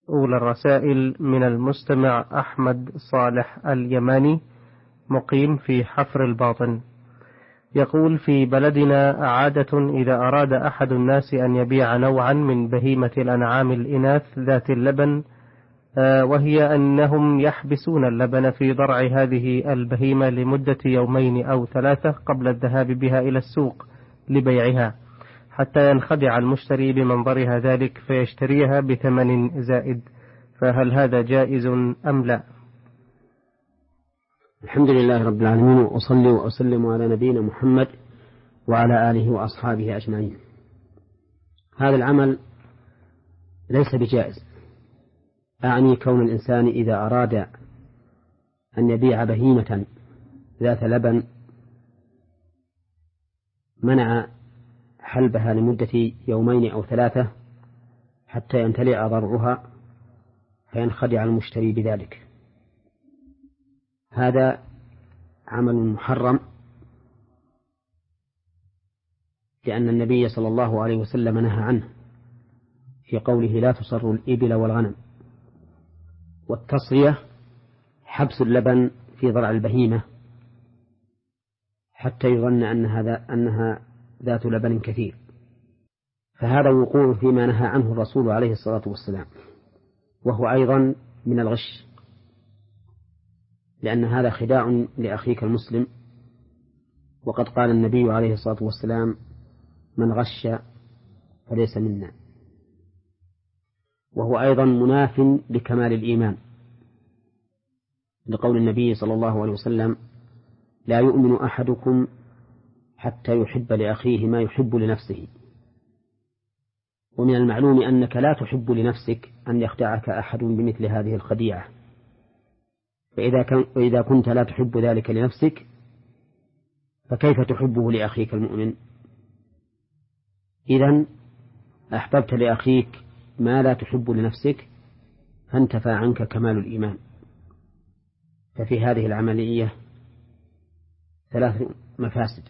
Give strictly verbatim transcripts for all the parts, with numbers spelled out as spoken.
أولى الرسائل من المستمع أحمد صالح اليماني، مقيم في حفر الباطن. يقول: في بلدنا عادة إذا أراد أحد الناس أن يبيع نوعا من بهيمة الأنعام الإناث ذات اللبن، وهي أنهم يحبسون اللبن في ضرع هذه البهيمة لمدة يومين أو ثلاثة قبل الذهاب بها إلى السوق لبيعها، حتى ينخدع المشتري بمنظرها ذلك فيشتريها بثمن زائد، فهل هذا جائز أم لا؟ الحمد لله رب العالمين، وأصلي وأسلم على نبينا محمد وعلى آله وأصحابه أجمعين. هذا العمل ليس بجائز، أعني كون الإنسان إذا أراد أن يبيع بهيمة ذات لبن منع حلبها لمدة يومين أو ثلاثة حتى يمتلئ ضرعها فينخدع المشتري بذلك. هذا عمل محرم، لأن النبي صلى الله عليه وسلم نهى عنه في قوله: لا تصر الإبل والغنم. والتصرية حبس اللبن في ضرع البهيمة حتى يظن أن هذا أنها ذات لبن كثير، فهذا وقوع فيما نهى عنه الرسول عليه الصلاة والسلام، وهو أيضا من الغش، لأن هذا خداع لأخيك المسلم، وقد قال النبي عليه الصلاة والسلام: من غش فليس منا. وهو أيضا مناف لكمال الإيمان، لقول النبي صلى الله عليه وسلم: لا يؤمن أحدكم حتى يحب لأخيه ما يحب لنفسه. ومن المعلوم أنك لا تحب لنفسك أن يخدعك أحد بمثل هذه الخديعة، فإذا كان وإذا كنت لا تحب ذلك لنفسك فكيف تحبه لأخيك المؤمن؟ إذن أحببت لأخيك ما لا تحب لنفسك فانتفى عنك كمال الإيمان. ففي هذه العملية ثلاث مفاسد: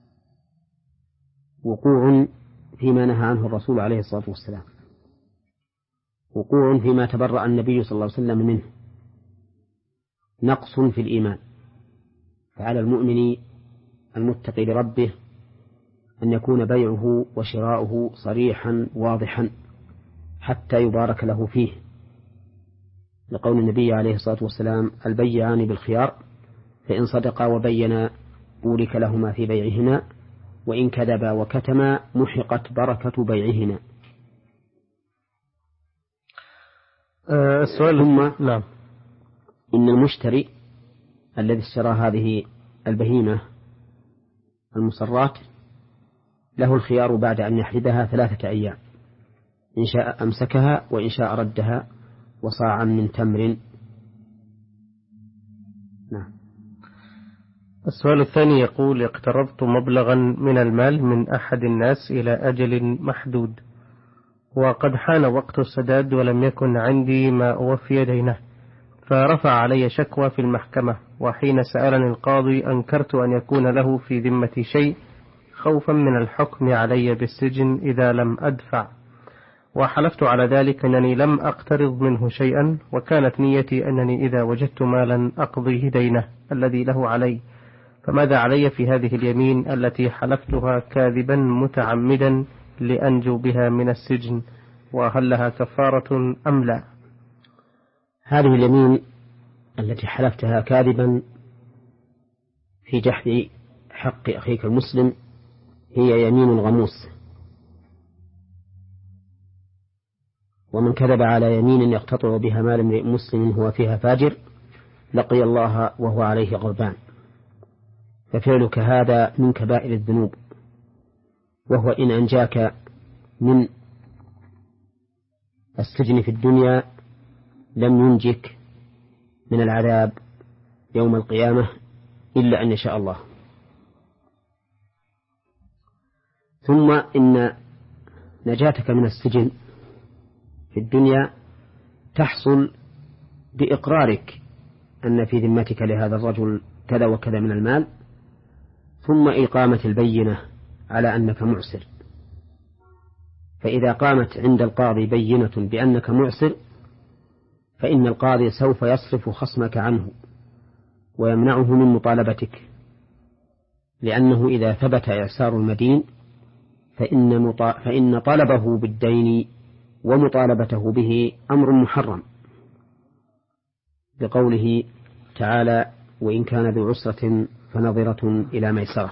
وقوع فيما نهى عنه الرسول عليه الصلاة والسلام، وقوع فيما تبرأ النبي صلى الله عليه وسلم منه، نقص في الإيمان. فعلى المؤمن المتقي لربه أن يكون بيعه وشراؤه صريحا واضحا حتى يبارك له فيه، لقول النبي عليه الصلاة والسلام: البيعان بالخيار، فإن صدقا وبينا بورك لهما في بيعهما، وإن كذبا وكتما محقت بركة بيعهما. أه السؤال ثم نعم. إن المشتري الذي اشترى هذه البهيمة المصرات له الخيار بعد أن يحلبها ثلاثة أيام، إن شاء أمسكها وإن شاء ردها وصاعا من تمر. نعم. السؤال الثاني يقول: اقترضت مبلغا من المال من أحد الناس إلى أجل محدود، وقد حان وقت السداد ولم يكن عندي ما أوفي دينه، فرفع علي شكوى في المحكمة، وحين سألني القاضي أنكرت أن يكون له في ذمتي شيء خوفا من الحكم علي بالسجن إذا لم أدفع، وحلفت على ذلك أنني لم أقترض منه شيئا، وكانت نيتي أنني إذا وجدت مالا أقضيه دينه الذي له علي، فماذا علي في هذه اليمين التي حلفتها كاذبا متعمدا لأنجو بها من السجن، وهل لها كفارة أم لا؟ هذه اليمين التي حلفتها كاذبا في جحد حق أخيك المسلم هي يمين غموس، ومن كذب على يمين يقتطع بها مال امرئ مسلم هو فيها فاجر لقي الله وهو عليه غضبان. ففعلك هذا من كبائر الذنوب، وهو إن أنجاك من السجن في الدنيا لم ينجك من العذاب يوم القيامة إلا أن يشاء الله. ثم إن نجاتك من السجن في الدنيا تحصل بإقرارك أن في ذمتك لهذا الرجل كذا وكذا من المال، ثم إقامة البينة على أنك معسر. فإذا قامت عند القاضي بينة بأنك معسر فإن القاضي سوف يصرف خصمك عنه ويمنعه من مطالبتك، لأنه إذا ثبت إعسار المدين فإن, فإن طلبه بالدين ومطالبته به أمر محرم، بقوله تعالى: وإن كان ذو عسرة فنظرة إلى ميسرة.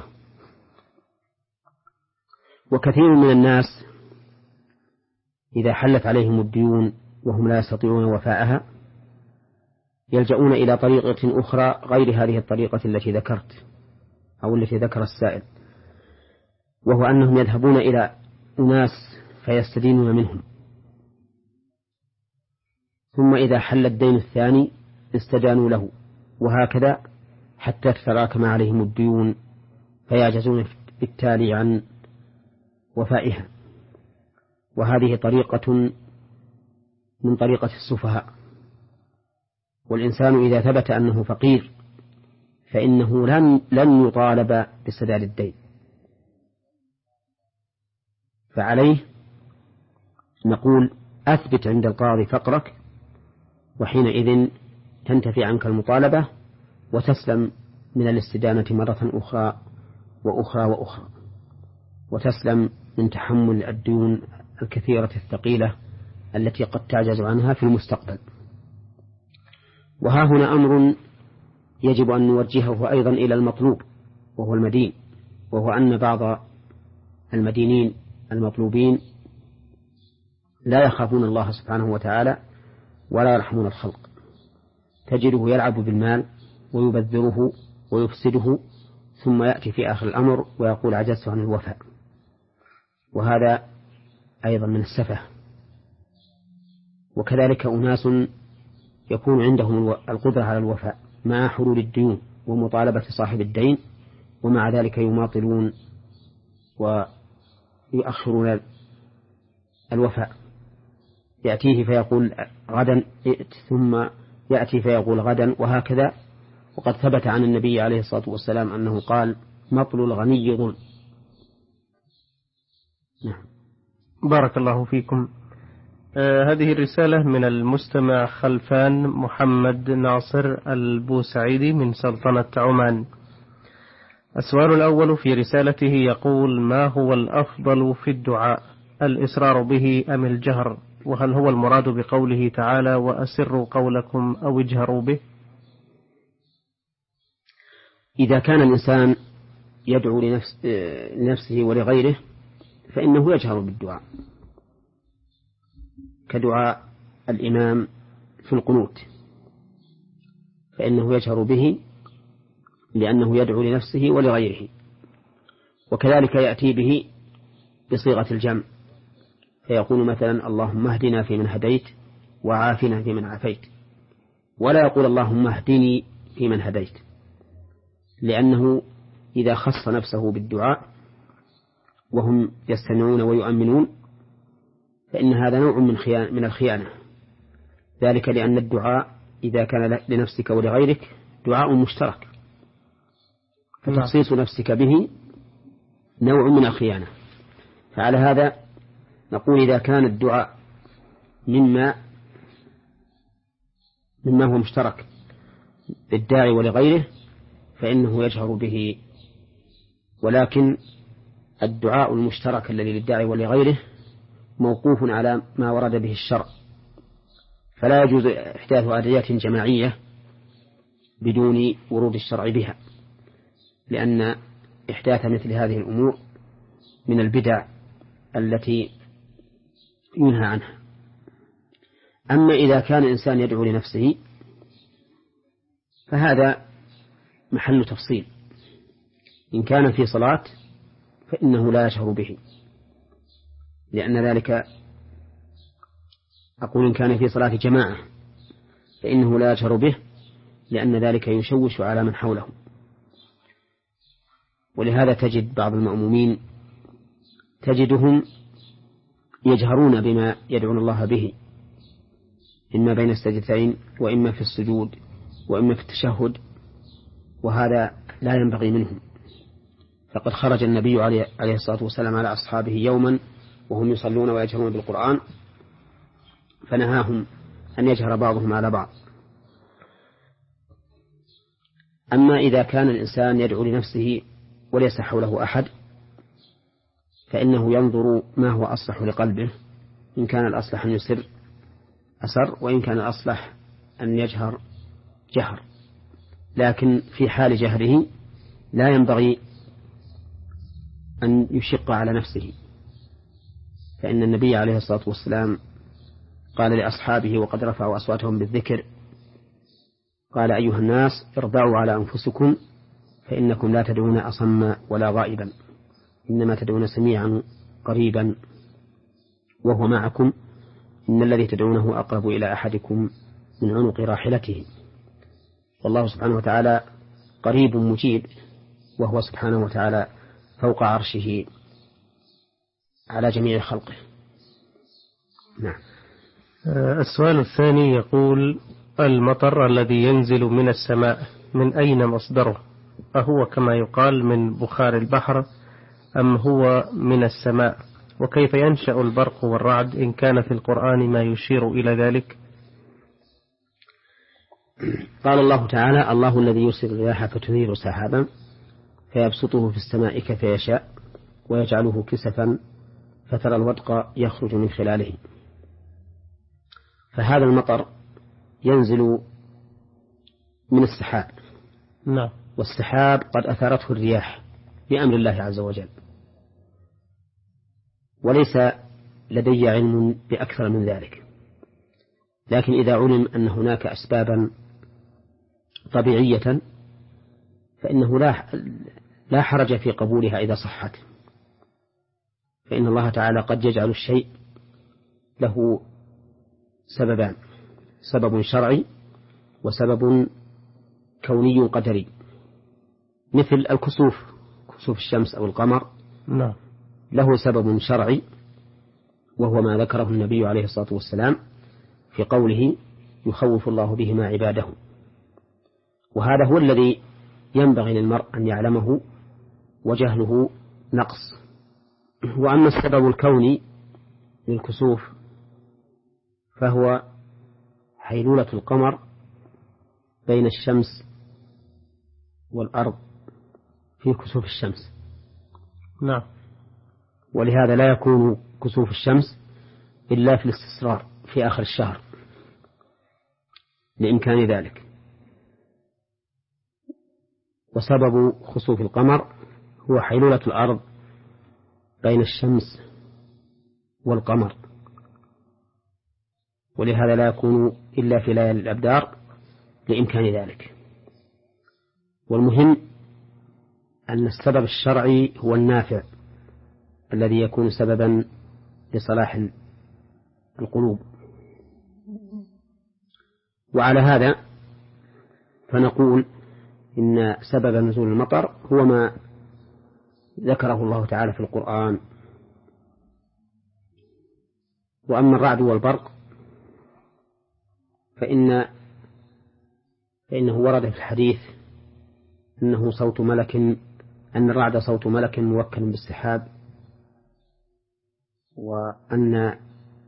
وكثير من الناس إذا حلت عليهم الديون وهم لا يستطيعون وفاءها يلجؤون إلى طريقة أخرى غير هذه الطريقة التي ذكرت أو التي ذكر السائل، وهو أنهم يذهبون إلى أناس فيستدينون منهم، ثم إذا حل الدين الثاني استدانوا له، وهكذا حتى تتراكم عليهم الديون فيعجزون بالتالي عن وفائها. وهذه طريقة من طريقة السفهاء. والإنسان إذا ثبت أنه فقير فإنه لن, لن يطالب بسداد الدين، فعليه نقول: أثبت عند القاضي فقرك، وحينئذ تنتفي عنك المطالبة وتسلم من الاستدانة مرة أخرى وأخرى وأخرى، وتسلم من تحمل الديون الكثيرة الثقيلة التي قد تعجز عنها في المستقبل. وها هنا أمر يجب أن نوجهه أيضا إلى المطلوب وهو المدين، وهو أن بعض المدينين المطلوبين لا يخافون الله سبحانه وتعالى ولا يرحمون الخلق، تجده يلعب بالمال ويبذره ويفسده، ثم يأتي في آخر الأمر ويقول: عجزت عن الوفاء. وهذا أيضا من السفه. وكذلك أناس يكون عندهم القدرة على الوفاء مع حلول الديون ومطالبة صاحب الدين، ومع ذلك يماطلون ويؤخرون الوفاء. يأتيه فيقول غدا ائت، ثم يأتي فيقول غدا، وهكذا. وقد ثبت عن النبي عليه الصلاة والسلام أنه قال: مطل الغني ظلم. نعم. بارك الله فيكم. آه هذه الرسالة من المستمع خلفان محمد ناصر البوسعيدي من سلطنة عمان. السؤال الأول في رسالته يقول: ما هو الأفضل في الدعاء، الإسرار به أم الجهر؟ وهل هو المراد بقوله تعالى: وأسروا قولكم أو اجهروا به؟ إذا كان الإنسان يدعو لنفس لنفسه ولغيره فإنه يجهر بالدعاء، كدعاء الإمام في القنوت، فإنه يجهر به لأنه يدعو لنفسه ولغيره. وكذلك يأتي به بصيغة الجمع، فيقول مثلا: اللهم اهدنا فيمن هديت وعافنا فيمن عافيت، ولا يقول: اللهم اهدني فيمن هديت، لأنه إذا خص نفسه بالدعاء وهم يستمعون ويؤمنون فإن هذا نوع من من الخيانة، ذلك لأن الدعاء إذا كان لنفسك ولغيرك دعاء مشترك، فتخصيص نفسك به نوع من الخيانة. فعلى هذا نقول: إذا كان الدعاء مما مما هو مشترك للداعي ولغيره فإنه يجهر به، ولكن الدعاء المشترك الذي للداعي ولغيره موقوف على ما ورد به الشرع، فلا يجوز إحداث أدعية جماعية بدون ورود الشرع بها، لأن إحداث مثل هذه الأمور من البدع التي ينهى عنها. أما إذا كان الإنسان يدعو لنفسه فهذا محل تفصيل. إن كان في صلاة فإنه لا يجهر به، لأن ذلك أقول إن كان في صلاة جماعة فإنه لا يجهر به، لأن ذلك يشوش على من حوله. ولهذا تجد بعض المأمومين تجدهم يجهرون بما يدعون الله به، إما بين السجدتين وإما في السجود وإما في التشهد، وهذا لا ينبغي منهم. فقد خرج النبي عليه الصلاة والسلام على أصحابه يوما وهم يصلون ويجهرون بالقرآن، فنهاهم أن يجهر بعضهم على بعض. أما إذا كان الإنسان يدعو لنفسه وليس حوله أحد فإنه ينظر ما هو أصلح لقلبه، إن كان الأصلح أن يسر أسر، وإن كان الأصلح أن يجهر جهر. لكن في حال جهره لا ينبغي أن يشق على نفسه، فإن النبي عليه الصلاة والسلام قال لأصحابه وقد رفعوا أصواتهم بالذكر، قال: أيها الناس اربعوا على أنفسكم فإنكم لا تدعون أصم ولا غائبا، إنما تدعون سميعا قريبا وهو معكم، إن الذي تدعونه أقرب إلى أحدكم من عنق راحلته. والله سبحانه وتعالى قريب مجيب، وهو سبحانه وتعالى فوق عرشه على جميع خلقه. نعم. السؤال الثاني يقول: المطر الذي ينزل من السماء من أين مصدره؟ أهو كما يقال من بخار البحر أم هو من السماء؟ وكيف ينشأ البرق والرعد إن كان في القرآن ما يشير إلى ذلك؟ قال الله تعالى: الله الذي يرسل الرياح فتثير سحابا فيبسطه في السماء كيف يشاء ويجعله كسفا فترى الودق يخرج من خلاله. فهذا المطر ينزل من السحاب. نعم. والسحاب قد أثارته الرياح بأمر الله عز وجل، وليس لدي علم بأكثر من ذلك، لكن إذا علم أن هناك أسبابا طبيعية فإنه لا لا حرج في قبولها إذا صحت، فإن الله تعالى قد يجعل الشيء له سببان: سبب شرعي وسبب كوني قدري، مثل الكسوف، كسوف الشمس أو القمر. نعم. له سبب شرعي وهو ما ذكره النبي عليه الصلاة والسلام في قوله: يخوف الله بهما عباده. وهذا هو الذي ينبغي للمرء أن يعلمه، وجهله نقص. وأما السبب الكوني للكسوف فهو حيلولة القمر بين الشمس والأرض في كسوف الشمس. نعم. ولهذا لا يكون كسوف الشمس إلا في الاستسرار في آخر الشهر لإمكان ذلك. وسبب خسوف القمر هو حيلولة الأرض بين الشمس والقمر، ولهذا لا يكون إلا في ليالي الأبدار لإمكان ذلك. والمهم أن السبب الشرعي هو النافع الذي يكون سببا لصلاح القلوب. وعلى هذا فنقول إن سبب نزول المطر هو ما ذكره الله تعالى في القرآن. وأما الرعد والبرق فإن فإنه ورد في الحديث أنه صوت ملك، أن الرعد صوت ملك موكل بالسحاب، وأن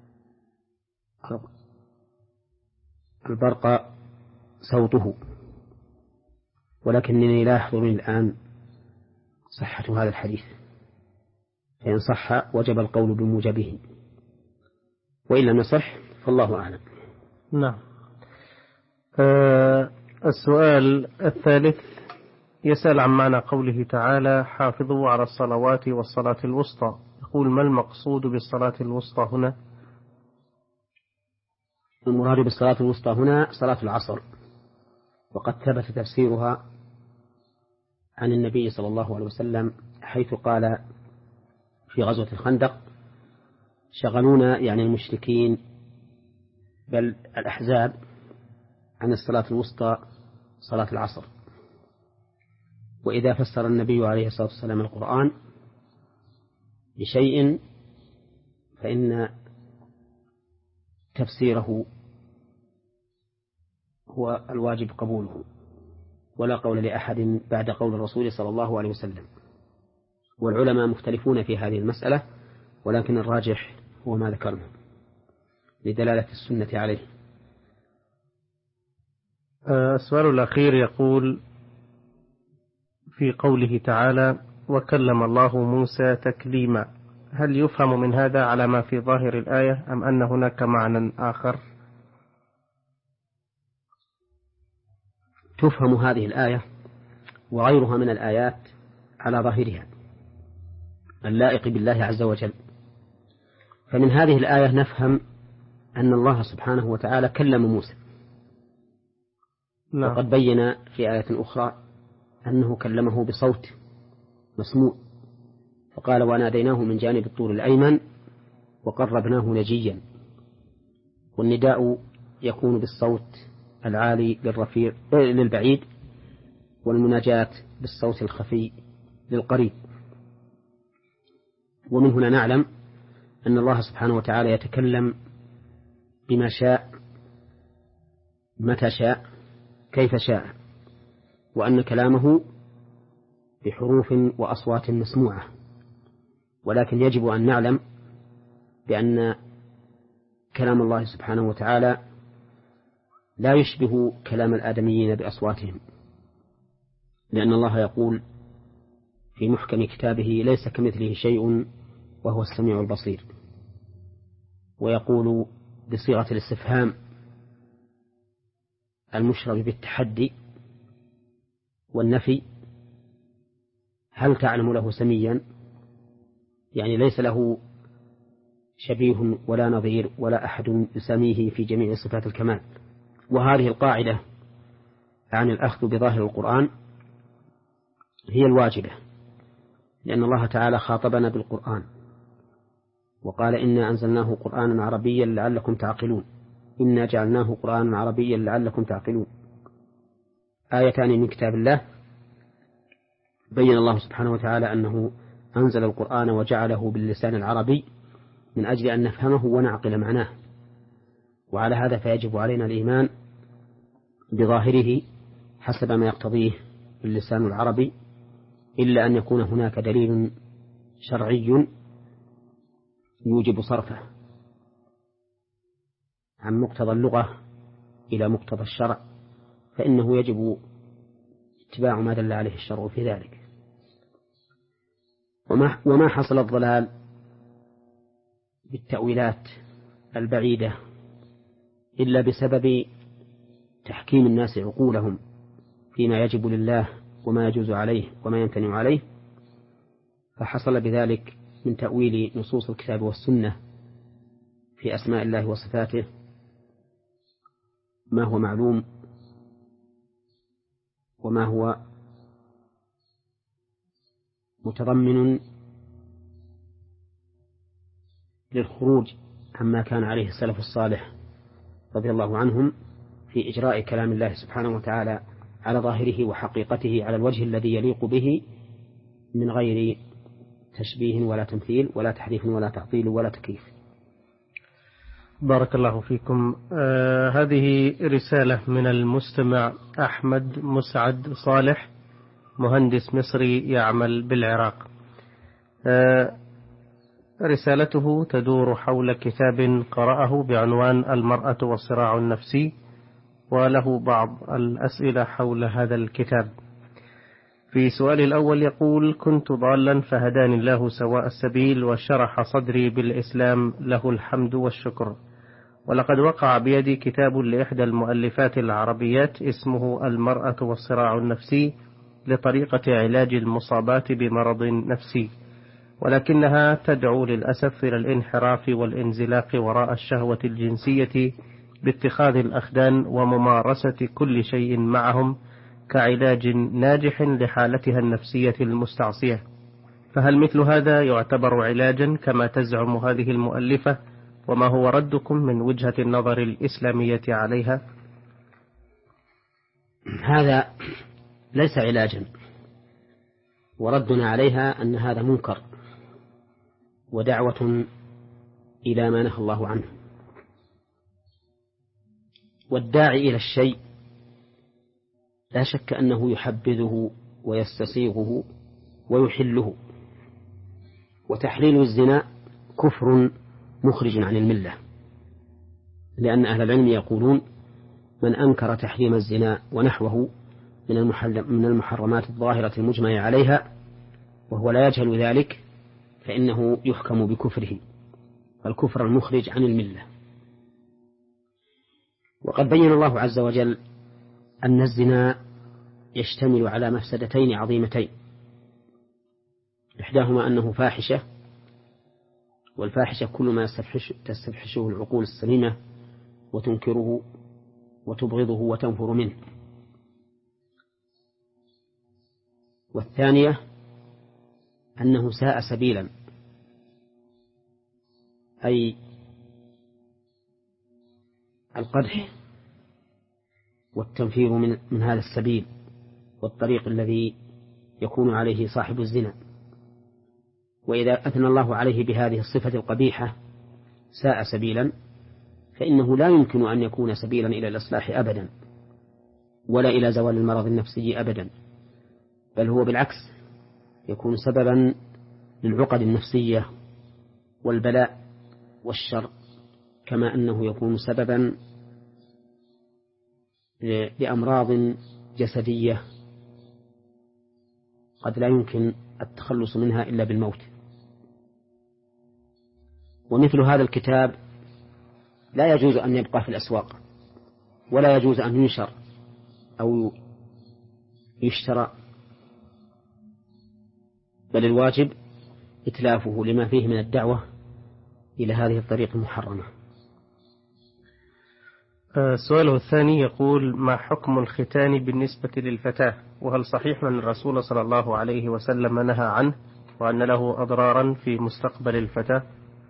البرق صوته، ولكنني لا يحضرني الآن صحة هذا الحديث، فإن صح وجب القول بموجبه، وإن لم يصح فالله أعلم. نعم. أه السؤال الثالث يسأل عن معنى قوله تعالى: حافظوا على الصلوات والصلاة الوسطى. يقول: ما المقصود بالصلاة الوسطى هنا؟ المراد بالصلاة الوسطى هنا صلاة العصر، وقد ثبت تفسيرها عن النبي صلى الله عليه وسلم حيث قال في غزوة الخندق: شغلونا، يعني المشركين بل الأحزاب، عن الصلاة الوسطى صلاة العصر. وإذا فسر النبي عليه الصلاة والسلام القرآن بشيء فإن تفسيره هو الواجب قبوله، ولا قول لأحد بعد قول الرسول صلى الله عليه وسلم. والعلماء مختلفون في هذه المسألة، ولكن الراجح هو ما ذكرنا لدلالة السنة عليه. السؤال الأخير يقول في قوله تعالى وكلم الله موسى تكليما، هل يفهم من هذا على ما في ظاهر الآية أم أن هناك معنى آخر؟ تفهم هذه الآية وغيرها من الآيات على ظاهرها اللائق بالله عز وجل. فمن هذه الآية نفهم أن الله سبحانه وتعالى كلم موسى، لا. وقد بين في آية أخرى أنه كلمه بصوت مسموع، فقال وناديناه من جانب الطور الأيمن وقربناه نجيا. والنداء يكون بالصوت العالي للرفيع للبعيد، والمناجاة بالصوت الخفي للقريب. ومن هنا نعلم أن الله سبحانه وتعالى يتكلم بما شاء متى شاء كيف شاء، وأن كلامه بحروف وأصوات مسموعة. ولكن يجب أن نعلم بأن كلام الله سبحانه وتعالى لا يشبه كلام الآدميين بأصواتهم، لأن الله يقول في محكم كتابه ليس كمثله شيء وهو السميع البصير، ويقول بصيغة الاستفهام المشرب بالتحدي والنفي هل تعلم له سميا، يعني ليس له شبيه ولا نظير ولا أحد يسميه في جميع صفات الكمال. وهذه القاعدة عن الأخذ بظاهر القرآن هي الواجبة، لأن الله تعالى خاطبنا بالقرآن وقال إنا أنزلناه قرآنا عربيا لعلكم تعقلون، إنا جعلناه قرآنا عربيا لعلكم تعقلون، آيتان من كتاب الله بين الله سبحانه وتعالى أنه أنزل القرآن وجعله باللسان العربي من أجل أن نفهمه ونعقل معناه. وعلى هذا فيجب علينا الإيمان بظاهره حسب ما يقتضيه اللسان العربي، إلا أن يكون هناك دليل شرعي يوجب صرفه عن مقتضى اللغة إلى مقتضى الشرع، فإنه يجب اتباع ما دل عليه الشرع في ذلك. وما, وما حصل الضلال بالتأويلات البعيدة إلا بسبب تحكيم الناس عقولهم فيما يجب لله وما يجوز عليه وما يمتنع عليه، فحصل بذلك من تأويل نصوص الكتاب والسنة في أسماء الله وصفاته ما هو معلوم وما هو متضمن للخروج عما كان عليه السلف الصالح رضي الله عنهم في إجراء كلام الله سبحانه وتعالى على ظاهره وحقيقته على الوجه الذي يليق به من غير تشبيه ولا تمثيل ولا تحريف ولا تعطيل ولا تكييف. بارك الله فيكم. آه هذه رسالة من المستمع أحمد مسعد صالح، مهندس مصري يعمل بالعراق. آه رسالته تدور حول كتاب قرأه بعنوان المرأة والصراع النفسي، وله بعض الأسئلة حول هذا الكتاب. في سؤال الأول يقول: كنت ضالا فهداني الله سواء السبيل وشرح صدري بالإسلام، له الحمد والشكر. ولقد وقع بيدي كتاب لإحدى المؤلفات العربيات اسمه المرأة والصراع النفسي لطريقة علاج المصابات بمرض نفسي، ولكنها تدعو للأسف إلى الانحراف والانزلاق وراء الشهوة الجنسية باتخاذ الأخدان وممارسة كل شيء معهم كعلاج ناجح لحالتها النفسية المستعصية. فهل مثل هذا يعتبر علاجا كما تزعم هذه المؤلفة؟ وما هو ردكم من وجهة النظر الإسلامية عليها؟ هذا ليس علاجا، وردنا عليها أن هذا منكر ودعوة إلى ما نهى الله عنه. والداعي إلى الشيء لا شك أنه يحبذه ويستصيغه ويحله. وتحليل الزنا كفر مخرج عن الملة، لأن أهل العلم يقولون من أنكر تحريم الزنا ونحوه من المحرمات الظاهرة المجمع عليها وهو لا يجهل ذلك فإنه يحكم بكفره، الكفر المخرج عن الملة. وقد بين الله عز وجل أن الزنا يشتمل على مفسدتين عظيمتين، إحداهما أنه فاحشة، والفاحشة كل ما تستفحشه العقول السليمة وتنكره وتبغضه وتنفر منه. والثانية أنه ساء سبيلا، أي القدح والتنفير من, من هذا السبيل والطريق الذي يكون عليه صاحب الزنا. وإذا أثنى الله عليه بهذه الصفة القبيحة ساء سبيلا، فإنه لا يمكن أن يكون سبيلا إلى الإصلاح أبدا، ولا إلى زوال المرض النفسي أبدا، بل هو بالعكس يكون سببا للعقد النفسية والبلاء والشر، كما أنه يكون سببا لأمراض جسدية قد لا يمكن التخلص منها إلا بالموت. ومثل هذا الكتاب لا يجوز أن يبقى في الأسواق، ولا يجوز أن ينشر أو يشترى، بل الواجب إتلافه لما فيه من الدعوة إلى هذه الطريق المحرمة. السؤال الثاني يقول: ما حكم الختان بالنسبة للفتاة؟ وهل صحيح أن الرسول صلى الله عليه وسلم نهى عنه وأن له أضرارا في مستقبل الفتاة؟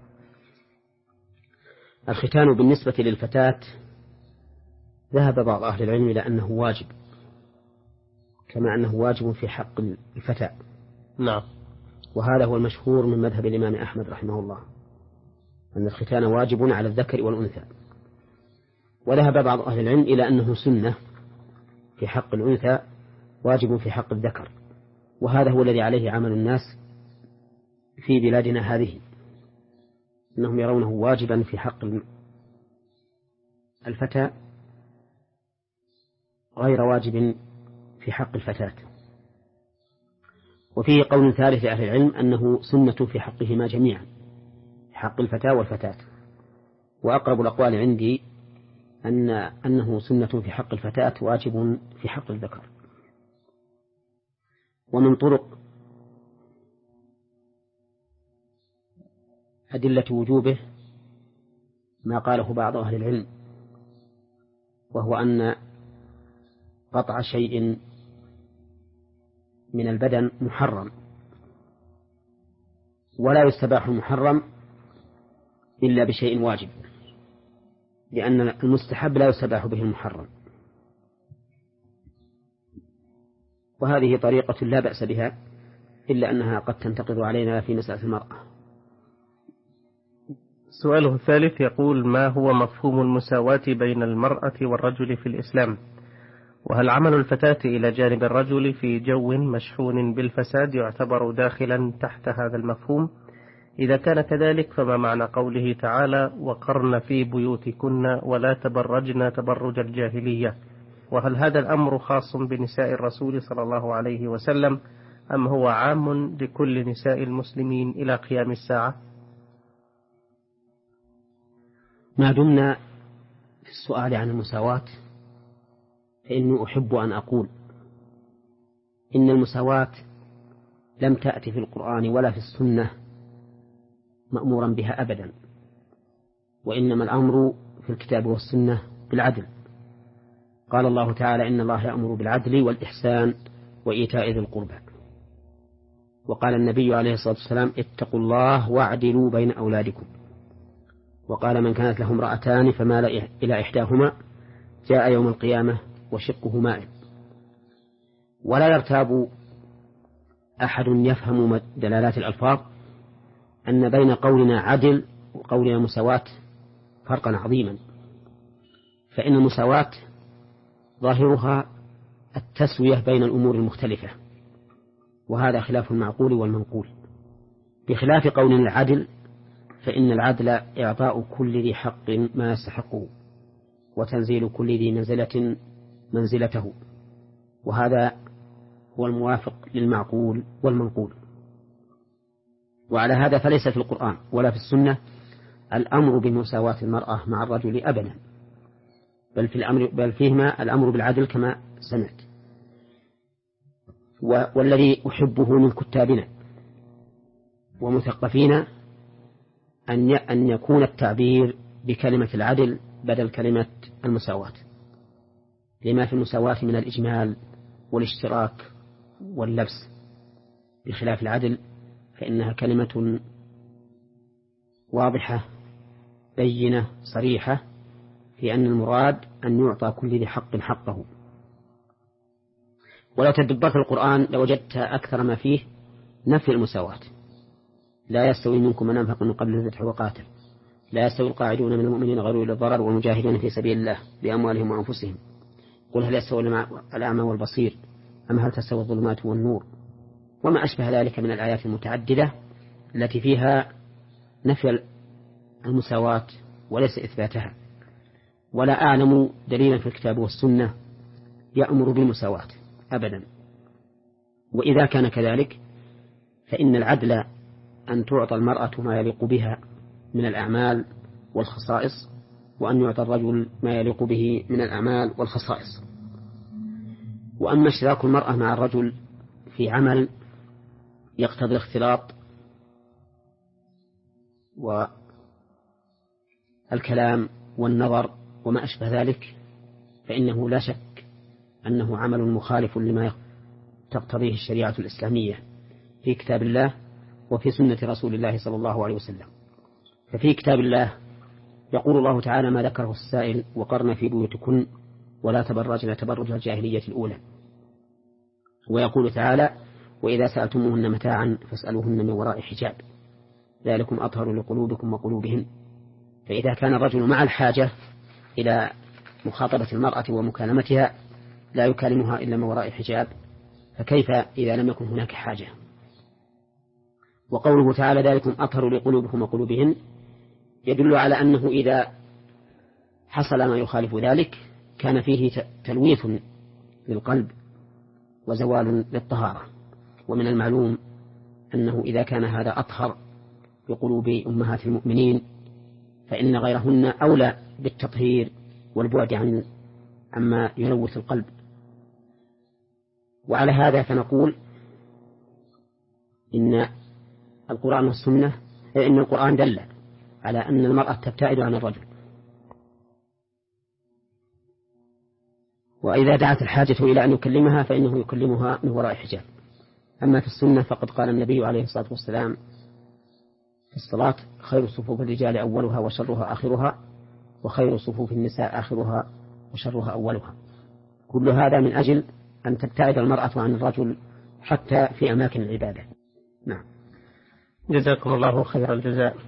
الختان بالنسبة للفتاة ذهب بعض أهل العلم إلى أنه واجب، كما أنه واجب في حق الفتاة. نعم. وهذا هو المشهور من مذهب الإمام أحمد رحمه الله، أن الختان واجب على الذكر والأنثى. وذهب بعض أهل العلم إلى أنه سنة في حق الأنثى واجب في حق الذكر، وهذا هو الذي عليه عمل الناس في بلادنا هذه، أنهم يرونه واجبا في حق الفتى غير واجب في حق الفتاة. وفيه قول ثالث لأهل العلم أنه سنة في حقهما جميعا، حق الفتاة والفتاة. وأقرب الأقوال عندي أن أنه سنة في حق الفتاة واجب في حق الذكر. ومن طرق أدلة وجوبه ما قاله بعض أهل العلم، وهو أن قطع شيء من البدن محرم، ولا يستباح المحرم إلا بشيء واجب، لأن المستحب لا يستباح به المحرم. وهذه طريقة لا بأس بها، إلا أنها قد تنتقض علينا في مسألة المرأة. سؤاله الثالث يقول: ما هو مفهوم المساواة بين المرأة والرجل في الإسلام؟ وهل عمل الفتاة إلى جانب الرجل في جو مشحون بالفساد يعتبر داخلا تحت هذا المفهوم؟ إذا كان كذلك فما معنى قوله تعالى: وقرن في بيوتكن ولا تبرجن تبرج الجاهلية؟ وهل هذا الأمر خاص بنساء الرسول صلى الله عليه وسلم أم هو عام لكل نساء المسلمين إلى قيام الساعة؟ ما دمنا في السؤال عن المساواة، فإني أحب أن أقول إن المساواة لم تأتي في القرآن ولا في السنة مأمورا بها أبدا، وإنما الأمر في الكتاب والسنة بالعدل. قال الله تعالى: إن الله يأمر بالعدل والإحسان وإيتاء ذي القربى. وقال النبي عليه الصلاة والسلام: اتقوا الله واعدلوا بين أولادكم. وقال: من كانت له امرأتان فمال إلى إحداهما جاء يوم القيامة وشقه مائل. ولا يرتاب أحد يفهم دلالات الألفاظ أن بين قولنا عدل وقولنا مساواة فرقا عظيما، فإن المساواة ظاهرها التسوية بين الأمور المختلفة، وهذا خلاف المعقول والمنقول، بخلاف قولنا العدل، فإن العدل إعطاء كل ذي حق ما يستحقه، وتنزيل كل ذي منزلة منزلته، وهذا هو الموافق للمعقول والمنقول. وعلى هذا فليس في القرآن ولا في السنة الأمر بمساواة المرأة مع الرجل أبدا، بل, في الأمر بل فيهما الأمر بالعدل كما سمعت. والذي أحبه من كتابنا ومثقفين أن يكون التعبير بكلمة العدل بدل كلمة المساواة، لما في المساواة من الإجمال والاشتراك واللبس، بخلاف العدل فإنها كلمة واضحة بينة صريحة في أن المراد أن يعطى كل ذي حق حقه. ولو تدبرت القرآن لوجدت أكثر ما فيه نفي المساواة. لا يستوي منكم من أنفق من قبل الفتح وقاتل، لا يستوي القاعدون من المؤمنين غير أولي الضرر والمجاهدون في سبيل الله بأموالهم وأنفسهم. قل هل يستوي الأعمى والبصير أم هل تستوي الظلمات والنور، وما أشبه ذلك من الآيات المتعددة التي فيها نفي المساواة وليس إثباتها. ولا أعلم دليلا في الكتاب والسنة يأمر بالمساواة أبدا. وإذا كان كذلك فإن العدل أن تعطى المرأة ما يليق بها من الأعمال والخصائص، وأن يعطى الرجل ما يليق به من الأعمال والخصائص. وأما اشتراك المرأة مع الرجل في عمل يقتضي الاختلاط والكلام والنظر وما أشبه ذلك، فإنه لا شك أنه عمل مخالف لما تقتضيه الشريعة الإسلامية في كتاب الله وفي سنة رسول الله صلى الله عليه وسلم. ففي كتاب الله يقول الله تعالى ما ذكره السائل: وقرن في بيوتكن ولا تبرجن تبرج الجاهلية الأولى. ويقول تعالى: وإذا سألتموهن متاعا فاسألوهن من وراء حجاب ذلكم أطهر لقلوبكم وقلوبهن. فإذا كان الرجل مع الحاجة إلى مخاطبة المرأة ومكالمتها لا يكلمها إلا من وراء حجاب، فكيف إذا لم يكن هناك حاجة؟ وقوله تعالى ذلكم أطهر لقلوبكم وقلوبهن يدل على أنه إذا حصل ما يخالف ذلك كان فيه تلويث للقلب وزوال للطهارة. ومن المعلوم أنه إذا كان هذا أطهر بقلوب أمهات المؤمنين فإن غيرهن أولى بالتطهير والبعد عن عما يلوث القلب. وعلى هذا فنقول إن القرآن والسنة إن القرآن دل على أن المرأة تبتعد عن الرجل، وإذا دعت الحاجة إلى أن يكلمها فإنه يكلمها من وراء حجاب. أما في السنة فقد قال النبي عليه الصلاة والسلام في الصلاة: خير صفوف الرجال أولها وشرها آخرها، وخير صفوف النساء آخرها وشرها أولها. كل هذا من أجل أن تبتعد المرأة عن الرجل حتى في أماكن العبادة. نعم. جزاكم الله خير الجزاء.